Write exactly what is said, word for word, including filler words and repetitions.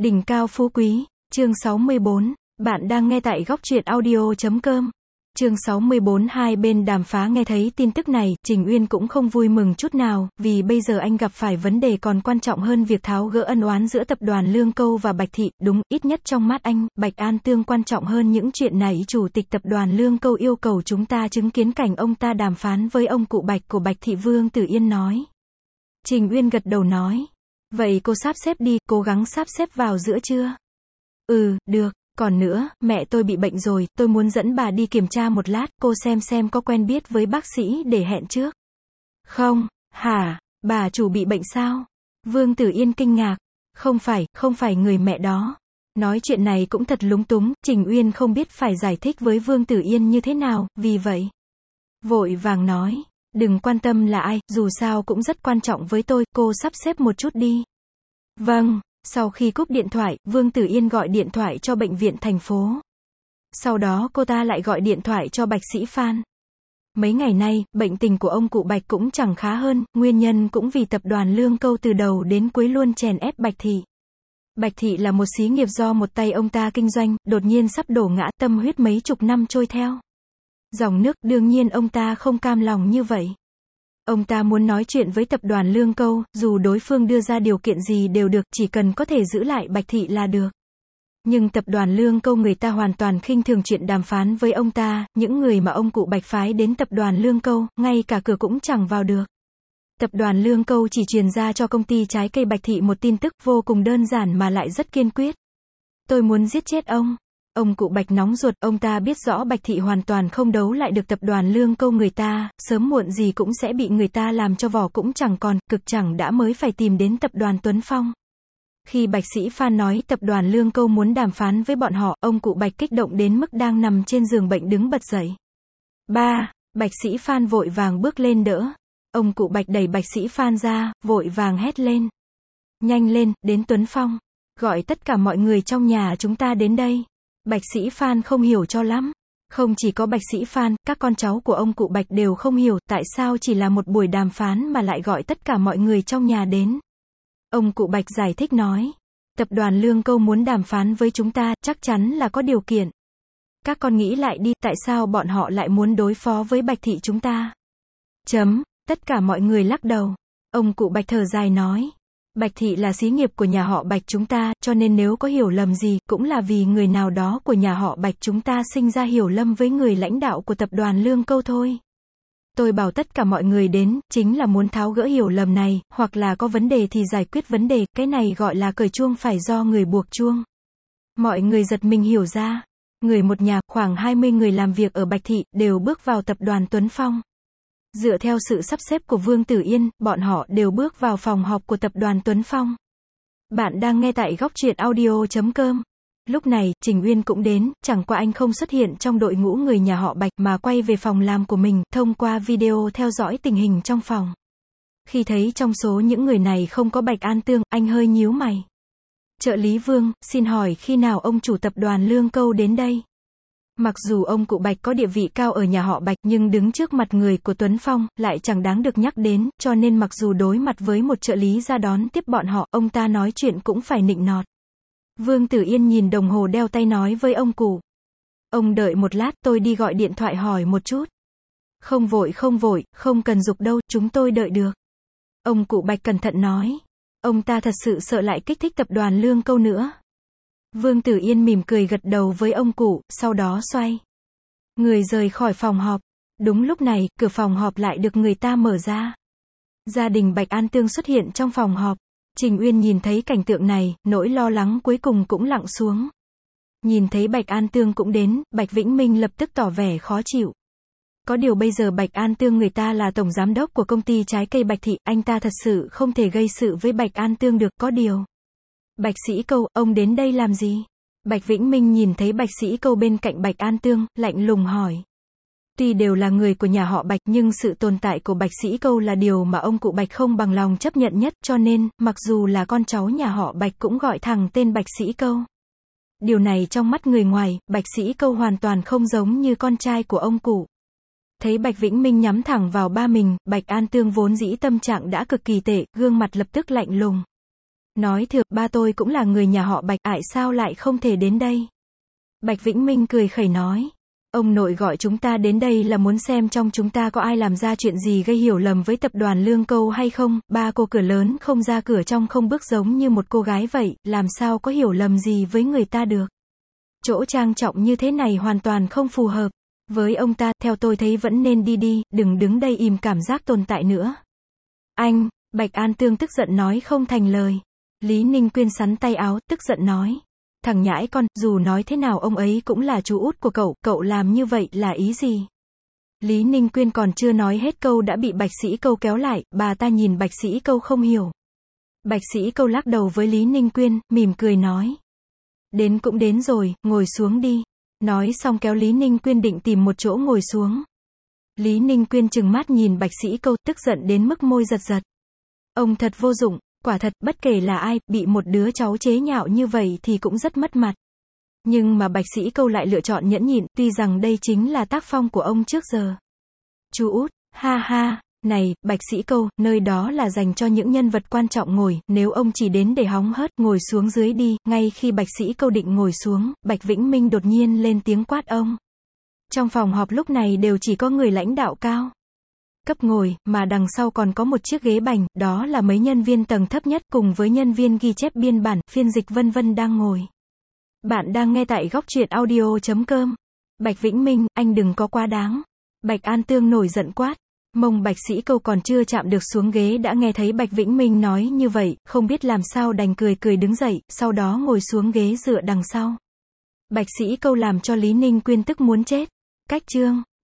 Đỉnh cao phú quý, chương sáu mươi bốn, bạn đang nghe tại góc truyện audio chấm com. Chương sáu mươi bốn hai bên đàm phán nghe thấy tin tức này, Trình Uyên cũng không vui mừng chút nào, vì bây giờ anh gặp phải vấn đề còn quan trọng hơn việc tháo gỡ ân oán giữa tập đoàn Lương Câu và Bạch Thị, đúng, ít nhất trong mắt anh, Bạch An Tương quan trọng hơn những chuyện này. Chủ tịch tập đoàn Lương Câu yêu cầu chúng ta chứng kiến cảnh ông ta đàm phán với ông cụ Bạch của Bạch Thị. Vương Tử Yên nói. Trình Uyên gật đầu nói. Vậy cô sắp xếp đi, cố gắng sắp xếp vào giữa trưa. Ừ, được. Còn nữa, mẹ tôi bị bệnh rồi, tôi muốn dẫn bà đi kiểm tra một lát, cô xem xem có quen biết với bác sĩ để hẹn trước. Không, hả, bà chủ bị bệnh sao? Vương Tử Yên kinh ngạc. Không phải, không phải người mẹ đó. Nói chuyện này cũng thật lúng túng, Trình Uyên không biết phải giải thích với Vương Tử Yên như thế nào, vì vậy. Vội vàng nói, đừng quan tâm là ai, dù sao cũng rất quan trọng với tôi, cô sắp xếp một chút đi. Vâng. Sau khi cúp điện thoại, Vương Tử Yên gọi điện thoại cho bệnh viện thành phố. Sau đó cô ta lại gọi điện thoại cho Bạch Sĩ Phan. Mấy ngày nay, bệnh tình của ông cụ Bạch cũng chẳng khá hơn, nguyên nhân cũng vì tập đoàn Lương Câu từ đầu đến cuối luôn chèn ép Bạch Thị. Bạch Thị là một xí nghiệp do một tay ông ta kinh doanh, đột nhiên sắp đổ ngã, tâm huyết mấy chục năm trôi theo dòng nước, đương nhiên ông ta không cam lòng như vậy. Ông ta muốn nói chuyện với tập đoàn Lương Câu, dù đối phương đưa ra điều kiện gì đều được, chỉ cần có thể giữ lại Bạch Thị là được. Nhưng tập đoàn Lương Câu người ta hoàn toàn khinh thường chuyện đàm phán với ông ta, những người mà ông cụ Bạch phái đến tập đoàn Lương Câu, ngay cả cửa cũng chẳng vào được. Tập đoàn Lương Câu chỉ truyền ra cho công ty trái cây Bạch Thị một tin tức vô cùng đơn giản mà lại rất kiên quyết. Tôi muốn giết chết ông. Ông cụ Bạch nóng ruột, ông ta biết rõ Bạch Thị hoàn toàn không đấu lại được tập đoàn Lương Câu người ta, sớm muộn gì cũng sẽ bị người ta làm cho vỏ cũng chẳng còn, cực chẳng đã mới phải tìm đến tập đoàn Tuấn Phong. Khi Bạch Sĩ Phan nói tập đoàn Lương Câu muốn đàm phán với bọn họ, ông cụ Bạch kích động đến mức đang nằm trên giường bệnh đứng bật dậy. Ba, Bạch Sĩ Phan vội vàng bước lên đỡ. Ông cụ Bạch đẩy Bạch Sĩ Phan ra, vội vàng hét lên. Nhanh lên, đến Tuấn Phong. Gọi tất cả mọi người trong nhà chúng ta đến đây. Bạch Sĩ Phan không hiểu cho lắm. Không chỉ có Bạch Sĩ Phan, các con cháu của ông cụ Bạch đều không hiểu, tại sao chỉ là một buổi đàm phán mà lại gọi tất cả mọi người trong nhà đến. Ông cụ Bạch giải thích nói. Tập đoàn Lương Câu muốn đàm phán với chúng ta, chắc chắn là có điều kiện. Các con nghĩ lại đi, tại sao bọn họ lại muốn đối phó với Bạch Thị chúng ta? Chấm, tất cả mọi người lắc đầu. Ông cụ Bạch thở dài nói. Bạch Thị là xí nghiệp của nhà họ Bạch chúng ta, cho nên nếu có hiểu lầm gì, cũng là vì người nào đó của nhà họ Bạch chúng ta sinh ra hiểu lầm với người lãnh đạo của tập đoàn Lương Câu thôi. Tôi bảo tất cả mọi người đến, chính là muốn tháo gỡ hiểu lầm này, hoặc là có vấn đề thì giải quyết vấn đề, cái này gọi là cởi chuông phải do người buộc chuông. Mọi người giật mình hiểu ra. Người một nhà, khoảng hai mươi người làm việc ở Bạch Thị, đều bước vào tập đoàn Tuấn Phong. Dựa theo sự sắp xếp của Vương Tử Yên, bọn họ đều bước vào phòng họp của tập đoàn Tuấn Phong. Bạn đang nghe tại góc truyện audio chấm com. Lúc này, Trình Uyên cũng đến, chẳng qua anh không xuất hiện trong đội ngũ người nhà họ Bạch mà quay về phòng làm của mình, thông qua video theo dõi tình hình trong phòng. Khi thấy trong số những người này không có Bạch An Tương, anh hơi nhíu mày. Trợ lý Vương, xin hỏi khi nào ông chủ tập đoàn Lương Câu đến đây? Mặc dù ông cụ Bạch có địa vị cao ở nhà họ Bạch nhưng đứng trước mặt người của Tuấn Phong, lại chẳng đáng được nhắc đến, cho nên mặc dù đối mặt với một trợ lý ra đón tiếp bọn họ, ông ta nói chuyện cũng phải nịnh nọt. Vương Tử Yên nhìn đồng hồ đeo tay nói với ông cụ. Ông đợi một lát, tôi đi gọi điện thoại hỏi một chút. Không vội không vội, không cần giục đâu, chúng tôi đợi được. Ông cụ Bạch cẩn thận nói. Ông ta thật sự sợ lại kích thích tập đoàn Lương Câu nữa. Vương Tử Yên mỉm cười gật đầu với ông cụ, sau đó xoay người rời khỏi phòng họp. Đúng lúc này, cửa phòng họp lại được người ta mở ra. Gia đình Bạch An Tương xuất hiện trong phòng họp. Trình Uyên nhìn thấy cảnh tượng này, nỗi lo lắng cuối cùng cũng lặng xuống. Nhìn thấy Bạch An Tương cũng đến, Bạch Vĩnh Minh lập tức tỏ vẻ khó chịu. Có điều bây giờ Bạch An Tương người ta là tổng giám đốc của công ty trái cây Bạch Thị, anh ta thật sự không thể gây sự với Bạch An Tương được, có điều. Bạch Sĩ Câu, ông đến đây làm gì? Bạch Vĩnh Minh nhìn thấy Bạch Sĩ Câu bên cạnh Bạch An Tương, lạnh lùng hỏi. Tuy đều là người của nhà họ Bạch nhưng sự tồn tại của Bạch Sĩ Câu là điều mà ông cụ Bạch không bằng lòng chấp nhận nhất, cho nên, mặc dù là con cháu nhà họ Bạch cũng gọi thẳng tên Bạch Sĩ Câu. Điều này trong mắt người ngoài, Bạch Sĩ Câu hoàn toàn không giống như con trai của ông cụ. Thấy Bạch Vĩnh Minh nhắm thẳng vào ba mình, Bạch An Tương vốn dĩ tâm trạng đã cực kỳ tệ, gương mặt lập tức lạnh lùng. nói thừa, ba tôi cũng là người nhà họ Bạch, ại sao lại không thể đến đây. Bạch Vĩnh Minh cười khẩy nói, ông nội gọi chúng ta đến đây là muốn xem trong chúng ta có ai làm ra chuyện gì gây hiểu lầm với tập đoàn Lương Câu hay không, ba cô cửa lớn không ra cửa trong không bước giống như một cô gái vậy, làm sao có hiểu lầm gì với người ta được. Chỗ trang trọng như thế này hoàn toàn không phù hợp với ông ta, theo tôi thấy vẫn nên đi đi, đừng đứng đây im cảm giác tồn tại nữa. Anh, Bạch An Tương tức giận nói không thành lời. Lý Ninh Quyên sắn tay áo, tức giận nói. Thằng nhãi con, dù nói thế nào ông ấy cũng là chú út của cậu, cậu làm như vậy là ý gì? Lý Ninh Quyên còn chưa nói hết câu đã bị Bạch Sĩ Câu kéo lại, bà ta nhìn Bạch Sĩ Câu không hiểu. Bạch Sĩ Câu lắc đầu với Lý Ninh Quyên, mỉm cười nói. Đến cũng đến rồi, ngồi xuống đi. Nói xong kéo Lý Ninh Quyên định tìm một chỗ ngồi xuống. Lý Ninh Quyên trừng mắt nhìn Bạch Sĩ Câu, tức giận đến mức môi giật giật. Ông thật vô dụng, quả thật, bất kể là ai, bị một đứa cháu chế nhạo như vậy thì cũng rất mất mặt. Nhưng mà Bạch Sĩ Câu lại lựa chọn nhẫn nhịn, tuy rằng đây chính là tác phong của ông trước giờ. Chú út, ha ha, này, Bạch Sĩ Câu, nơi đó là dành cho những nhân vật quan trọng ngồi, nếu ông chỉ đến để hóng hớt, ngồi xuống dưới đi. Ngay khi Bạch Sĩ Câu định ngồi xuống, Bạch Vĩnh Minh đột nhiên lên tiếng quát ông. Trong phòng họp lúc này đều chỉ có người lãnh đạo cao cấp ngồi, mà đằng sau còn có một chiếc ghế bành, đó là mấy nhân viên tầng thấp nhất cùng với nhân viên ghi chép biên bản, phiên dịch vân vân đang ngồi. Bạn đang nghe tại góc truyện audio chấm com. Bạch Vĩnh Minh, anh đừng có quá đáng. Bạch An Tương nổi giận quát. Mông Bạch Sĩ Câu còn chưa chạm được xuống ghế đã nghe thấy Bạch Vĩnh Minh nói như vậy, không biết làm sao đành cười cười đứng dậy, sau đó ngồi xuống ghế dựa đằng sau. Bạch Sĩ Câu làm cho Lý Ninh Quyên tức muốn chết. Cách chương